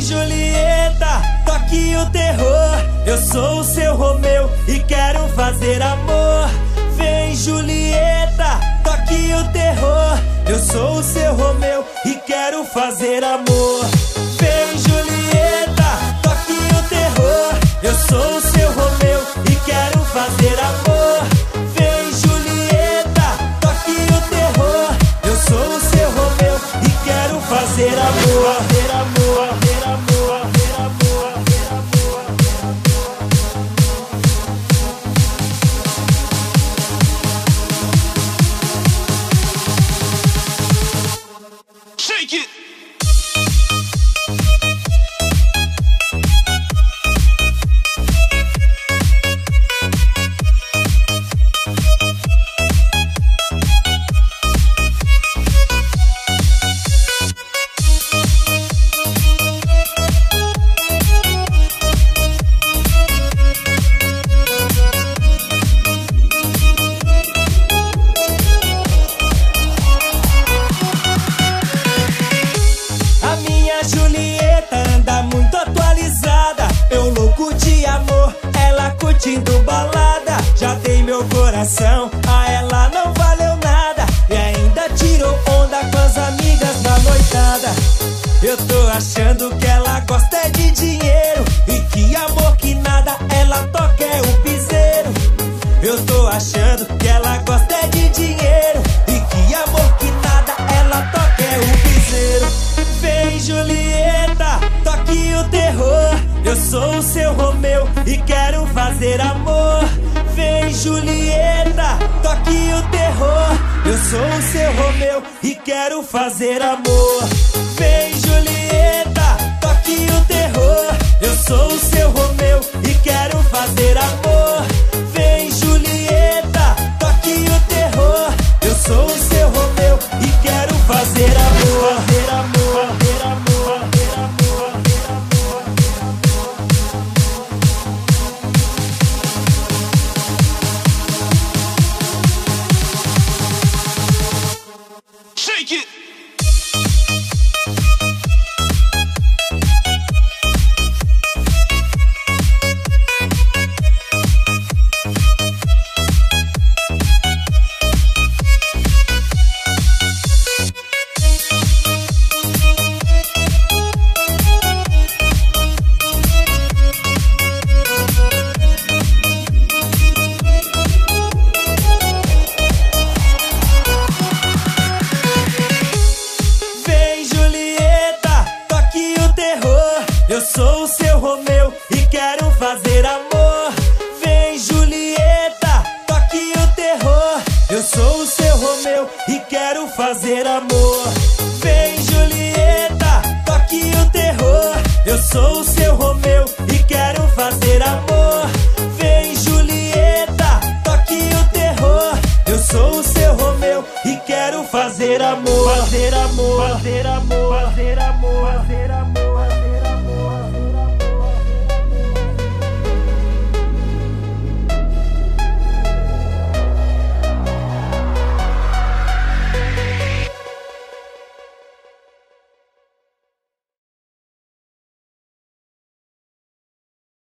Julieta, toque o terror. Eu sou o seu Romeu e quero fazer amor. Vem Julieta, toque o terror. Eu sou o seu Romeu e quero fazer amor. Vem Julieta, toque o terror. Eu sou o seu Romeu e quero fazer amor. Vem Julieta, toque o terror. Eu sou o seu Romeu e quero fazer amor. Fazer amor, fazer amor, fazer amor, fazer amor, fazer amor. Shake it. Julieta anda muito atualizada, eu louco de amor, ela curtindo balada. Já dei meu coração, a ela não valeu nada e ainda tirou onda com as amigas da noitada. Eu tô achando que ela gosta é de dinheiro e que amor que nada, ela toca é o piseiro. Eu tô achando que ela gosta é de dinheiro e que amor que nada, ela toca é o piseiro. Vem Julieta, toque o terror. Eu sou o seu Romeu e quero fazer amor. Vem Julieta, toque o terror. Eu sou o seu Romeu e quero fazer amor. Vem Julieta, toque o terror. Eu sou o seu Romeu e quero fazer amor. Vem Julieta, toque o terror. Eu sou o seu Romeu e quero fazer amor. Fazer amor, fazer amor, fazer amor, fazer amor, fazer amor. Shake it. Eu sou o seu Romeu e quero fazer amor. Vem Julieta, toque o terror. Eu sou o seu Romeu e quero fazer amor. Vem Julieta, toque o terror. Eu sou o seu Romeu e quero fazer amor. Vem Julieta, toque o terror. Eu sou o seu Romeu e quero fazer amor. Fazer amor, fazer amor.